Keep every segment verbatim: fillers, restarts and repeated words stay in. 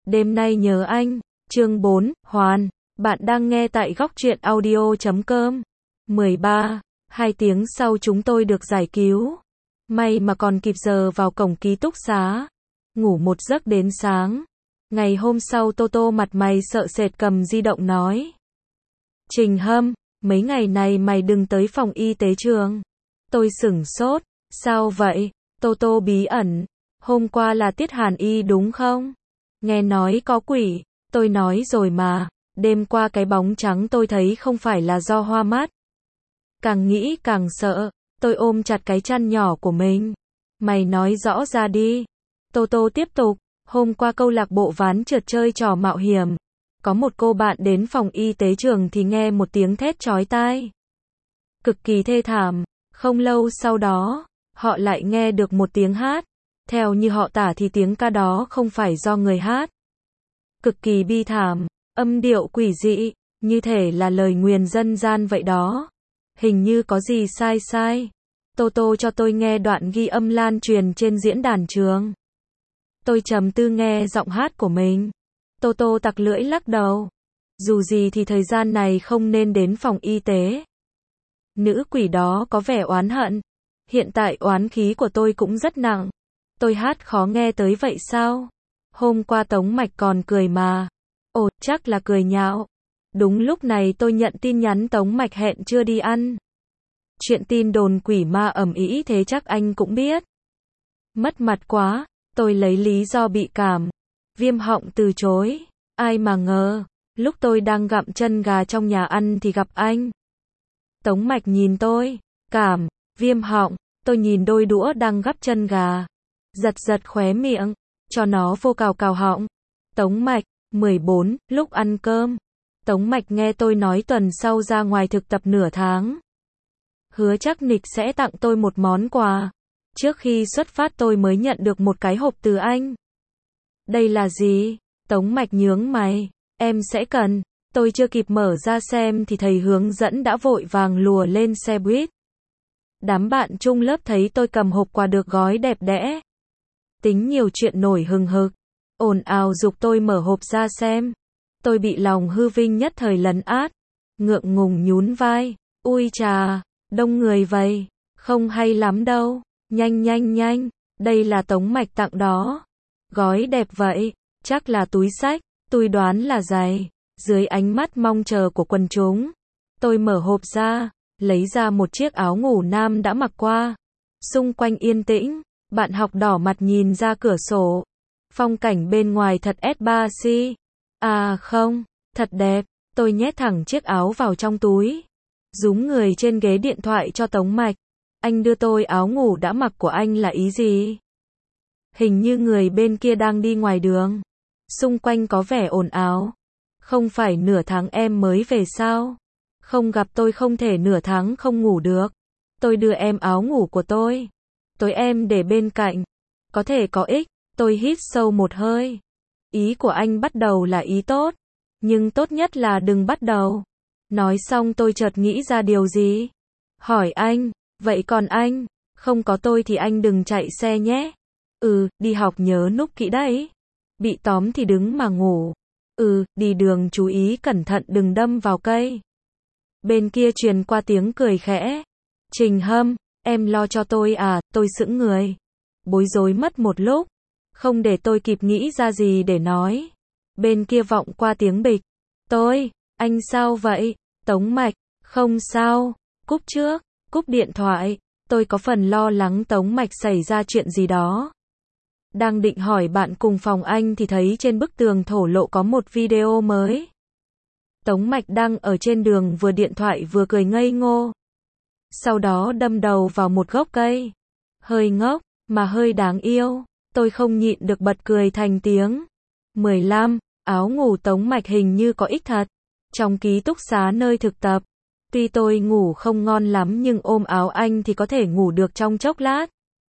Đêm nay nhớ anh. Chương bốn, Hoàn. Bạn đang nghe tại góc truyện audio chấm com. mười ba. Hai tiếng sau chúng tôi được giải cứu. May mà còn kịp giờ vào cổng ký túc xá. Ngủ một giấc đến sáng. Ngày hôm sau Toto mặt mày sợ sệt cầm di động nói. Trình Hâm, mấy ngày này mày đừng tới phòng y tế trường. Tôi sửng sốt. Sao vậy? Toto bí ẩn. Hôm qua là tiết hàn y đúng không? Nghe nói có quỷ. Tôi nói rồi mà. Đêm qua cái bóng trắng tôi thấy không phải là do hoa mắt. Càng nghĩ càng sợ. Tôi ôm chặt cái chăn nhỏ của mình. Mày nói rõ ra đi. Toto tiếp tục. Hôm qua câu lạc bộ ván trượt chơi trò mạo hiểm. Có một cô bạn đến phòng y tế trường thì nghe một tiếng thét chói tai. Cực kỳ thê thảm. Không lâu sau đó, họ lại nghe được một tiếng hát. Theo như họ tả thì tiếng ca đó không phải do người hát. Cực kỳ bi thảm, âm điệu quỷ dị, như thể là lời nguyền dân gian vậy đó. Hình như có gì sai sai. Toto cho tôi nghe đoạn ghi âm lan truyền trên diễn đàn trường. Tôi trầm tư nghe giọng hát của mình. Toto tặc lưỡi lắc đầu. Dù gì thì thời gian này không nên đến phòng y tế. Nữ quỷ đó có vẻ oán hận. Hiện tại oán khí của tôi cũng rất nặng. Tôi hát khó nghe tới vậy sao? Hôm qua Tống Mạch còn cười mà. Ồ, chắc là cười nhạo. Đúng lúc này tôi nhận tin nhắn Tống Mạch hẹn chưa đi ăn. Chuyện tin đồn quỷ ma ầm ĩ thế chắc anh cũng biết. Mất mặt quá, tôi lấy lý do bị cảm. Viêm họng từ chối. Ai mà ngờ, lúc tôi đang gặm chân gà trong nhà ăn thì gặp anh. Tống Mạch nhìn tôi. Cảm, viêm họng, tôi nhìn đôi đũa đang gắp chân gà. Giật giật khóe miệng, cho nó vô cào cào họng. Tống Mạch, mười bốn, lúc ăn cơm. Tống Mạch nghe tôi nói tuần sau ra ngoài thực tập nửa tháng. Hứa chắc nịch sẽ tặng tôi một món quà. Trước khi xuất phát tôi mới nhận được một cái hộp từ anh. Đây là gì? Tống Mạch nhướng mày. Em sẽ cần. Tôi chưa kịp mở ra xem thì thầy hướng dẫn đã vội vàng lùa lên xe buýt. Đám bạn chung lớp thấy tôi cầm hộp quà được gói đẹp đẽ. Tính nhiều chuyện nổi hừng hực. Ồn ào giục tôi mở hộp ra xem. Tôi bị lòng hư vinh nhất thời lấn át. Ngượng ngùng nhún vai. Ui chà, đông người vậy. Không hay lắm đâu. Nhanh nhanh nhanh. Đây là Tống Mạch tặng đó. Gói đẹp vậy. Chắc là túi xách. Tôi đoán là giày. Dưới ánh mắt mong chờ của quần chúng. Tôi mở hộp ra. Lấy ra một chiếc áo ngủ nam đã mặc qua. Xung quanh yên tĩnh. Bạn học đỏ mặt nhìn ra cửa sổ. Phong cảnh bên ngoài thật ét ba xê. À không, thật đẹp. Tôi nhét thẳng chiếc áo vào trong túi. Rúm người trên ghế điện thoại cho Tống Mạch. Anh đưa tôi áo ngủ đã mặc của anh là ý gì? Hình như người bên kia đang đi ngoài đường. Xung quanh có vẻ ồn ào. Không phải nửa tháng em mới về sao? Không gặp tôi không thể nửa tháng không ngủ được. Tôi đưa em áo ngủ của tôi. Tối em để bên cạnh. Có thể có ích. Tôi hít sâu một hơi. Ý của anh bắt đầu là ý tốt. Nhưng tốt nhất là đừng bắt đầu. Nói xong tôi chợt nghĩ ra điều gì. Hỏi anh. Vậy còn anh? Không có tôi thì anh đừng chạy xe nhé. Ừ, đi học nhớ núp kỹ đấy. Bị tóm thì đứng mà ngủ. Ừ, đi đường chú ý cẩn thận đừng đâm vào cây. Bên kia truyền qua tiếng cười khẽ. Trình Hâm, em lo cho tôi à? Tôi sững người. Bối rối mất một lúc. Không để tôi kịp nghĩ ra gì để nói. Bên kia vọng qua tiếng bịch. Tôi, anh sao vậy? Tống Mạch, không sao. Cúp trước, cúp điện thoại. Tôi có phần lo lắng Tống Mạch xảy ra chuyện gì đó. Đang định hỏi bạn cùng phòng anh thì thấy trên bức tường thổ lộ có một video mới. Tống Mạch đang ở trên đường vừa điện thoại vừa cười ngây ngô. Sau đó đâm đầu vào một gốc cây. Hơi ngốc, mà hơi đáng yêu. Tôi không nhịn được bật cười thành tiếng. mười lăm, áo ngủ Tống Mạch hình như có ích thật. Trong ký túc xá nơi thực tập. Tuy tôi ngủ không ngon lắm nhưng ôm áo anh thì có thể ngủ được trong chốc lát.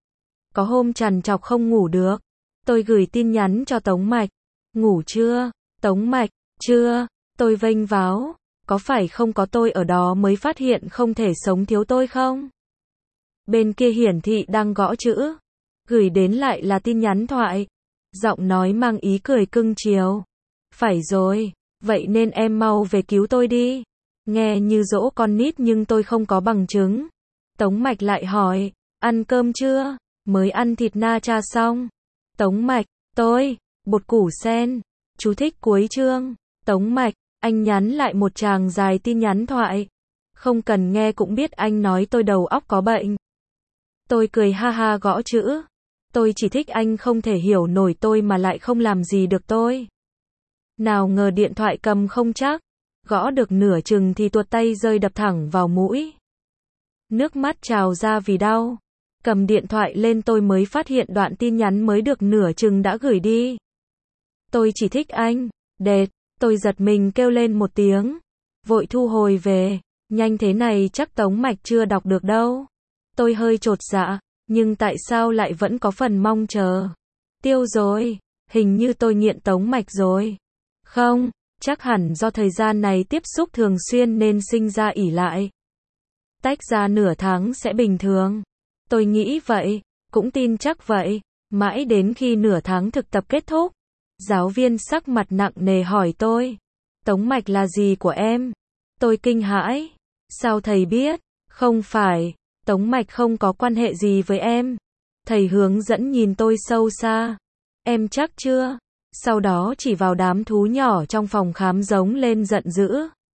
Có hôm trằn trọc không ngủ được. Tôi gửi tin nhắn cho Tống Mạch. Ngủ chưa? Tống Mạch, chưa. Tôi vênh váo. Có phải không có tôi ở đó mới phát hiện không thể sống thiếu tôi không? Bên kia hiển thị đang gõ chữ. Gửi đến lại là tin nhắn thoại. Giọng nói mang ý cười cưng chiều. Phải rồi, vậy nên em mau về cứu tôi đi. Nghe như dỗ con nít nhưng tôi không có bằng chứng. Tống Mạch lại hỏi, ăn cơm chưa? Mới ăn thịt na cha xong. Tống Mạch, tôi, bột củ sen. Chú thích cuối chương. Tống Mạch, anh nhắn lại một tràng dài tin nhắn thoại. Không cần nghe cũng biết anh nói tôi đầu óc có bệnh. Tôi cười ha ha gõ chữ. Tôi chỉ thích anh không thể hiểu nổi tôi mà lại không làm gì được tôi. Nào ngờ điện thoại cầm không chắc. Gõ được nửa chừng thì tuột tay rơi đập thẳng vào mũi. Nước mắt trào ra vì đau. Cầm điện thoại lên tôi mới phát hiện đoạn tin nhắn mới được nửa chừng đã gửi đi. Tôi chỉ thích anh. Đệt, tôi giật mình kêu lên một tiếng. Vội thu hồi về. Nhanh thế này chắc Tống Mạch chưa đọc được đâu. Tôi hơi chột dạ. Nhưng tại sao lại vẫn có phần mong chờ? Tiêu rồi. Hình như tôi nghiện Tống Mạch rồi. Không, chắc hẳn do thời gian này tiếp xúc thường xuyên nên sinh ra ỷ lại. Tách ra nửa tháng sẽ bình thường. Tôi nghĩ vậy, cũng tin chắc vậy. Mãi đến khi nửa tháng thực tập kết thúc. Giáo viên sắc mặt nặng nề hỏi tôi. Tống Mạch là gì của em? Tôi kinh hãi. Sao thầy biết? Không phải, Tống Mạch không có quan hệ gì với em. Thầy hướng dẫn nhìn tôi sâu xa. Em chắc chưa? Sau đó chỉ vào đám thú nhỏ trong phòng khám giống lên giận dữ.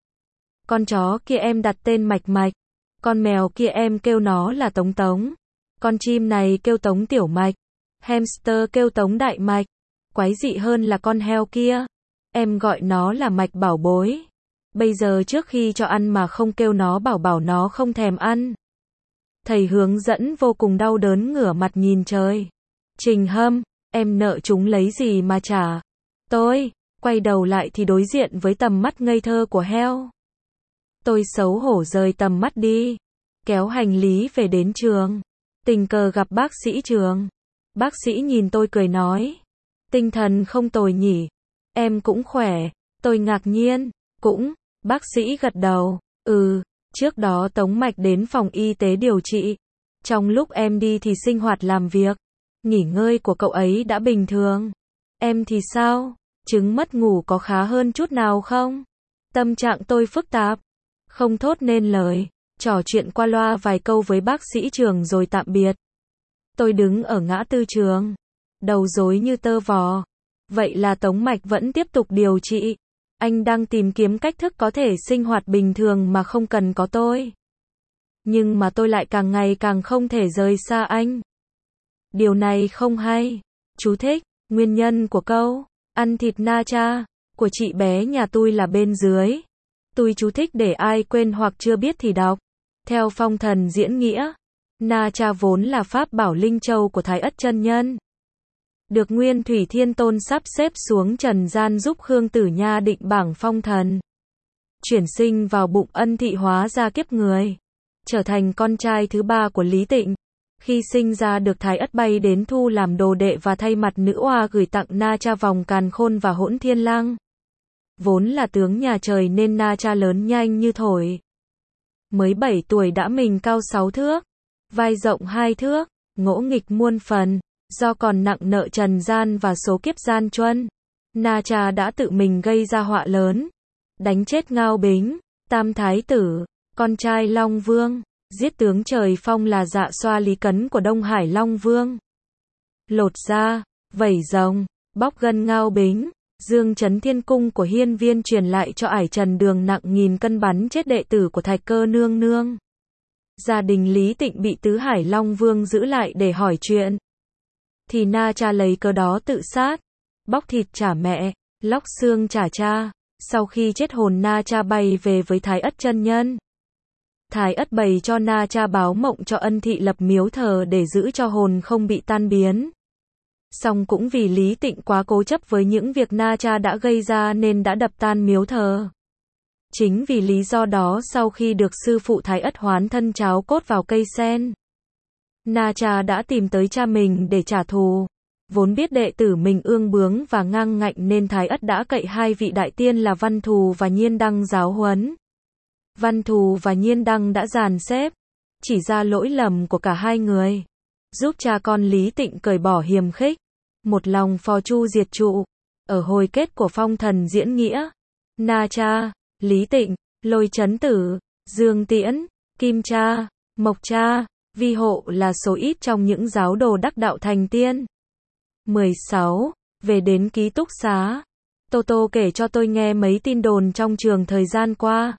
Con chó kia em đặt tên Mạch Mạch. Con mèo kia em kêu nó là Tống Tống. Con chim này kêu Tống Tiểu Mạch. Hamster kêu Tống Đại Mạch. Quái dị hơn là con heo kia. Em gọi nó là Mạch Bảo Bối. Bây giờ trước khi cho ăn mà không kêu nó bảo bảo nó không thèm ăn. Thầy hướng dẫn vô cùng đau đớn ngửa mặt nhìn trời. Trình Hâm, em nợ chúng lấy gì mà trả? Tôi, quay đầu lại thì đối diện với tầm mắt ngây thơ của heo. Tôi xấu hổ rời tầm mắt đi. Kéo hành lý về đến trường. Tình cờ gặp bác sĩ Trường. Bác sĩ nhìn tôi cười nói. Tinh thần không tồi nhỉ. Em cũng khỏe. Tôi ngạc nhiên. Cũng, bác sĩ gật đầu. Ừ, trước đó Tống Mạch đến phòng y tế điều trị. Trong lúc em đi thì sinh hoạt làm việc. Nghỉ ngơi của cậu ấy đã bình thường. Em thì sao? Chứng mất ngủ có khá hơn chút nào không? Tâm trạng tôi phức tạp. Không thốt nên lời. Trò chuyện qua loa vài câu với bác sĩ Trường rồi tạm biệt. Tôi đứng ở ngã tư trường. Đầu rối như tơ vò. Vậy là Tống Mạch vẫn tiếp tục điều trị. Anh đang tìm kiếm cách thức có thể sinh hoạt bình thường mà không cần có tôi. Nhưng mà tôi lại càng ngày càng không thể rời xa anh. Điều này không hay. Chú thích, nguyên nhân của câu ăn thịt na cha của chị bé nhà tôi là bên dưới. Tôi chú thích để ai quên hoặc chưa biết thì đọc. Theo Phong Thần diễn nghĩa, na cha vốn là pháp bảo linh châu của Thái Ất chân nhân. Được Nguyên Thủy Thiên Tôn sắp xếp xuống trần gian giúp Khương Tử Nha định bảng phong thần. Chuyển sinh vào bụng Ân Thị hóa ra kiếp người. Trở thành con trai thứ ba của Lý Tịnh. Khi sinh ra được Thái Ất bay đến thu làm đồ đệ và thay mặt nữ oa gửi tặng na cha vòng càn khôn và hỗn thiên lăng. Vốn là tướng nhà trời nên na cha lớn nhanh như thổi. Mới bảy tuổi đã mình cao sáu thước. Vai rộng hai thước. Ngỗ nghịch muôn phần. Do còn nặng nợ trần gian và số kiếp gian truân, na cha đã tự mình gây ra họa lớn. Đánh chết Ngao Bính, Tam Thái Tử, con trai Long Vương. Giết tướng Trời Phong là Dạ Xoa Lý Cấn của Đông Hải Long Vương. Lột da, vẩy rồng, bóc gân Ngao Bính. Dương Chấn Thiên Cung của Hiên Viên truyền lại cho Ải Trần Đường nặng nghìn cân bắn chết đệ tử của Thạch Cơ Nương Nương. Gia đình Lý Tịnh bị Tứ Hải Long Vương giữ lại để hỏi chuyện. Thì na cha lấy cớ đó tự sát. Bóc thịt trả mẹ, lóc xương trả cha. Sau khi chết hồn na cha bay về với Thái Ất chân nhân. Thái Ất bày cho na cha báo mộng cho Ân Thị lập miếu thờ để giữ cho hồn không bị tan biến. Song cũng vì Lý Tịnh quá cố chấp với những việc na cha đã gây ra nên đã đập tan miếu thờ. Chính vì lý do đó sau khi được sư phụ Thái Ất hoán thân cháo cốt vào cây sen, na cha đã tìm tới cha mình để trả thù. Vốn biết đệ tử mình ương bướng và ngang ngạnh nên Thái Ất đã cậy hai vị đại tiên là Văn Thù và Nhiên Đăng giáo huấn. Văn Thù và Nhiên Đăng đã dàn xếp, chỉ ra lỗi lầm của cả hai người, giúp cha con Lý Tịnh cởi bỏ hiềm khích. một lòng phò Chu diệt trụ. Ở hồi kết của phong thần diễn nghĩa, Na Cha, Lý Tịnh, Lôi Chấn Tử, Dương Tiễn, Kim Cha, Mộc Cha, Vi Hộ là số ít trong những giáo đồ đắc đạo thành tiên. mười sáu. Về đến ký túc xá, Tô Tô kể cho tôi nghe mấy tin đồn trong trường thời gian qua.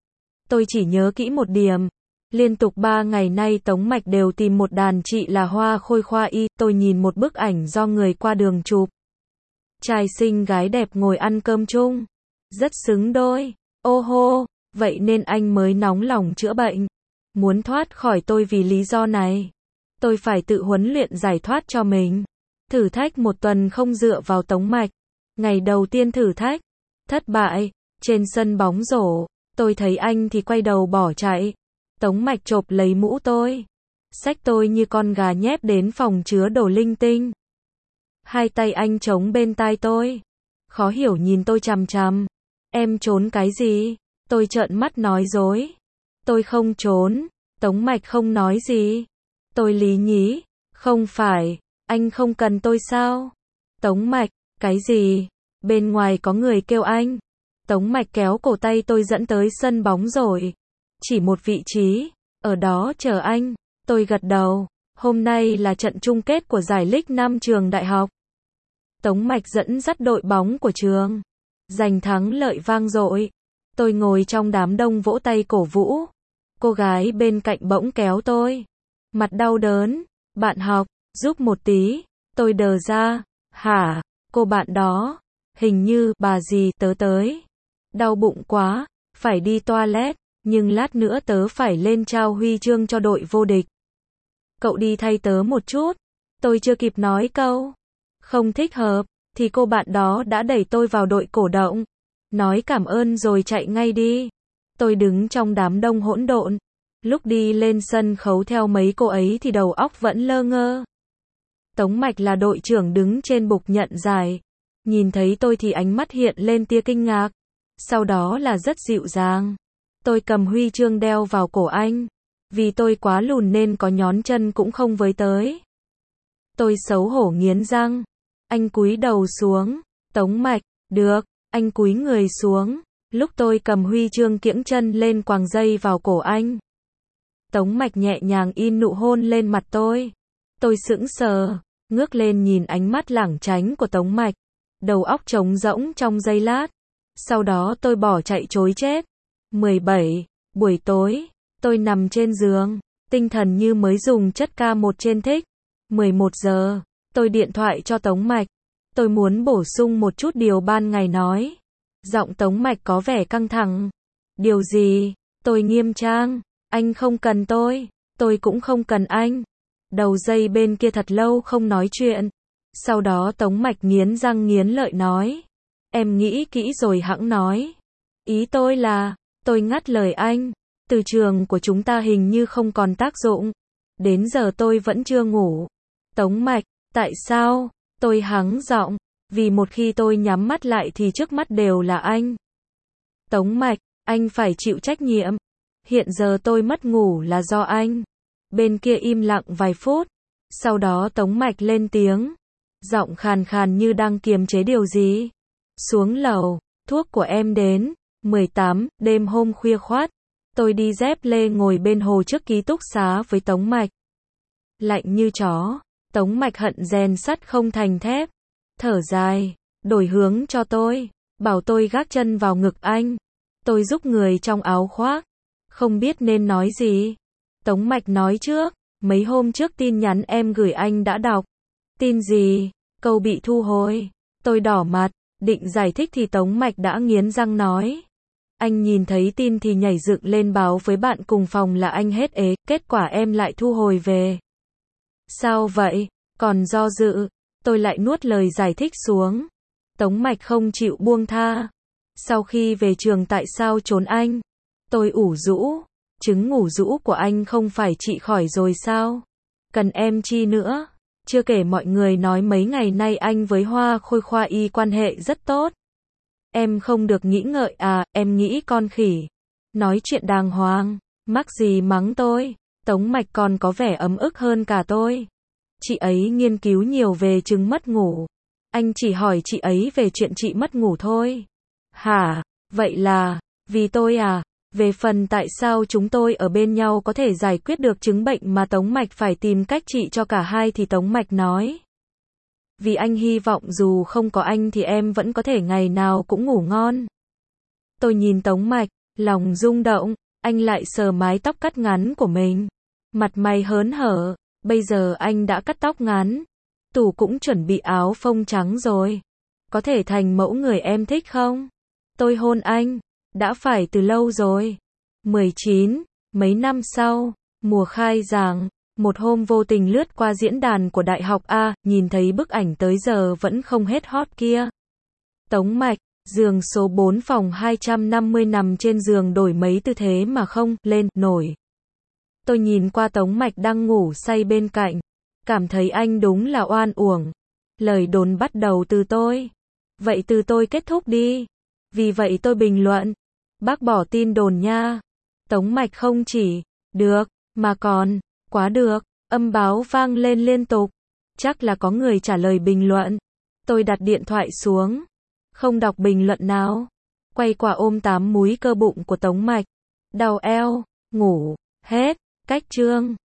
Tôi chỉ nhớ kỹ một điểm. Liên tục ba ngày nay Tống Mạch đều tìm một đàn chị là Hoa Khôi Khoa Y. Tôi nhìn một bức ảnh do người qua đường chụp. Trai xinh gái đẹp ngồi ăn cơm chung. Rất xứng đôi. Ô hô, vậy nên anh mới nóng lòng chữa bệnh. Muốn thoát khỏi tôi vì lý do này. Tôi phải tự huấn luyện giải thoát cho mình. Thử thách một tuần không dựa vào Tống Mạch. Ngày đầu tiên thử thách. Thất bại. Trên sân bóng rổ, tôi thấy anh thì quay đầu bỏ chạy. Tống Mạch chộp lấy mũ tôi. Xách tôi như con gà nhép đến phòng chứa đồ linh tinh. Hai tay anh chống bên tai tôi. Khó hiểu nhìn tôi chằm chằm. Em trốn cái gì? Tôi trợn mắt nói dối. Tôi không trốn. Tống Mạch không nói gì. Tôi lý nhí. Không phải, anh không cần tôi sao? Tống Mạch, cái gì? Bên ngoài có người kêu anh. Tống Mạch kéo cổ tay tôi dẫn tới sân bóng rồi. Chỉ một vị trí, ở đó chờ anh. Tôi gật đầu. Hôm nay là trận chung kết của giải League năm trường đại học. Tống Mạch dẫn dắt đội bóng của trường. Giành thắng lợi vang dội. Tôi ngồi trong đám đông vỗ tay cổ vũ. Cô gái bên cạnh bỗng kéo tôi. Mặt đau đớn. Bạn học, giúp một tí. Tôi đờ ra. Hả? Cô bạn đó. Hình như bà dì tớ tới. Đau bụng quá. Phải đi toilet. Nhưng lát nữa tớ phải lên trao huy chương cho đội vô địch. Cậu đi thay tớ một chút. Tôi chưa kịp nói câu không thích hợp, thì cô bạn đó đã đẩy tôi vào đội cổ động. Nói cảm ơn rồi chạy ngay đi. Tôi đứng trong đám đông hỗn độn. Lúc đi lên sân khấu theo mấy cô ấy thì đầu óc vẫn lơ ngơ. Tống Mạch là đội trưởng đứng trên bục nhận giải. Nhìn thấy tôi thì ánh mắt hiện lên tia kinh ngạc. Sau đó là rất dịu dàng. Tôi cầm huy chương đeo vào cổ anh. Vì tôi quá lùn nên có nhón chân cũng không với tới. Tôi xấu hổ nghiến răng. Anh cúi đầu xuống. Tống Mạch, được. Anh cúi người xuống. Lúc tôi cầm huy chương kiễng chân lên quàng dây vào cổ anh. Tống Mạch nhẹ nhàng in nụ hôn lên mặt tôi. Tôi sững sờ, ngước lên nhìn ánh mắt lảng tránh của Tống Mạch. Đầu óc trống rỗng trong giây lát. Sau đó tôi bỏ chạy trối chết. mười bảy. Buổi tối, tôi nằm trên giường, tinh thần như mới dùng chất K một trên thích. mười một giờ, tôi điện thoại cho Tống Mạch. Tôi muốn bổ sung một chút điều ban ngày nói. Giọng Tống Mạch có vẻ căng thẳng. Điều gì? Tôi nghiêm trang. Anh không cần tôi, tôi cũng không cần anh. Đầu dây bên kia thật lâu không nói chuyện. Sau đó Tống Mạch nghiến răng nghiến lợi nói. Em nghĩ kỹ rồi hẵng nói. Ý tôi là, tôi ngắt lời anh. Từ trường của chúng ta hình như không còn tác dụng. Đến giờ tôi vẫn chưa ngủ. Tống Mạch, tại sao? Tôi hắng giọng. Vì một khi tôi nhắm mắt lại thì trước mắt đều là anh. Tống Mạch, anh phải chịu trách nhiệm. Hiện giờ tôi mất ngủ là do anh. Bên kia im lặng vài phút. Sau đó Tống Mạch lên tiếng. Giọng khàn khàn như đang kiềm chế điều gì. Xuống lầu, thuốc của em đến. mười tám, đêm hôm khuya khoắt. Tôi đi dép lê ngồi bên hồ trước ký túc xá với Tống Mạch. Lạnh như chó. Tống Mạch hận rèn sắt không thành thép. Thở dài, đổi hướng cho tôi. Bảo tôi gác chân vào ngực anh. Tôi giúp người trong áo khoác. Không biết nên nói gì. Tống Mạch nói trước. Mấy hôm trước tin nhắn em gửi anh đã đọc. Tin gì? Câu bị thu hồi. Tôi đỏ mặt. Định giải thích thì Tống Mạch đã nghiến răng nói. Anh nhìn thấy tin thì nhảy dựng lên báo với bạn cùng phòng là anh hết ế. Kết quả em lại thu hồi về. Sao vậy? Còn do dự. Tôi lại nuốt lời giải thích xuống. Tống Mạch không chịu buông tha. Sau khi về trường tại sao trốn anh? Tôi ủ rũ. Chứng ngủ rũ của anh không phải trị khỏi rồi sao? Cần em chi nữa? Chưa kể mọi người nói mấy ngày nay anh với Hoa Khôi Khoa Y quan hệ rất tốt. Em không được nghĩ ngợi à, em nghĩ con khỉ. Nói chuyện đàng hoàng, mắc gì mắng tôi. Tống Mạch còn có vẻ ấm ức hơn cả tôi. Chị ấy nghiên cứu nhiều về chứng mất ngủ. Anh chỉ hỏi chị ấy về chuyện chị mất ngủ thôi. Hả? Vậy là, vì tôi à? Về phần tại sao chúng tôi ở bên nhau có thể giải quyết được chứng bệnh mà Tống Mạch phải tìm cách trị cho cả hai thì Tống Mạch nói. Vì anh hy vọng dù không có anh thì em vẫn có thể ngày nào cũng ngủ ngon. Tôi nhìn Tống Mạch, lòng rung động, anh lại sờ mái tóc cắt ngắn của mình. Mặt mày hớn hở, bây giờ anh đã cắt tóc ngắn. Tủ cũng chuẩn bị áo phông trắng rồi. Có thể thành mẫu người em thích không? Tôi hôn anh, đã phải từ lâu rồi. mười chín, mấy năm sau, mùa khai giảng, một hôm vô tình lướt qua diễn đàn của Đại học A, nhìn thấy bức ảnh tới giờ vẫn không hết hot kia. Tống Mạch, giường số bốn phòng hai trăm năm mươi nằm trên giường đổi mấy tư thế mà không lên nổi. Tôi nhìn qua Tống Mạch đang ngủ say bên cạnh, cảm thấy anh đúng là oan uổng. Lời đồn bắt đầu từ tôi. Vậy từ tôi kết thúc đi. Vì vậy tôi bình luận, bác bỏ tin đồn nha. Tống Mạch không chỉ, được, mà còn, quá được, âm báo vang lên liên tục. Chắc là có người trả lời bình luận. Tôi đặt điện thoại xuống, không đọc bình luận nào. Quay qua ôm tám múi cơ bụng của Tống Mạch. Đau eo, ngủ, hết, cách chương.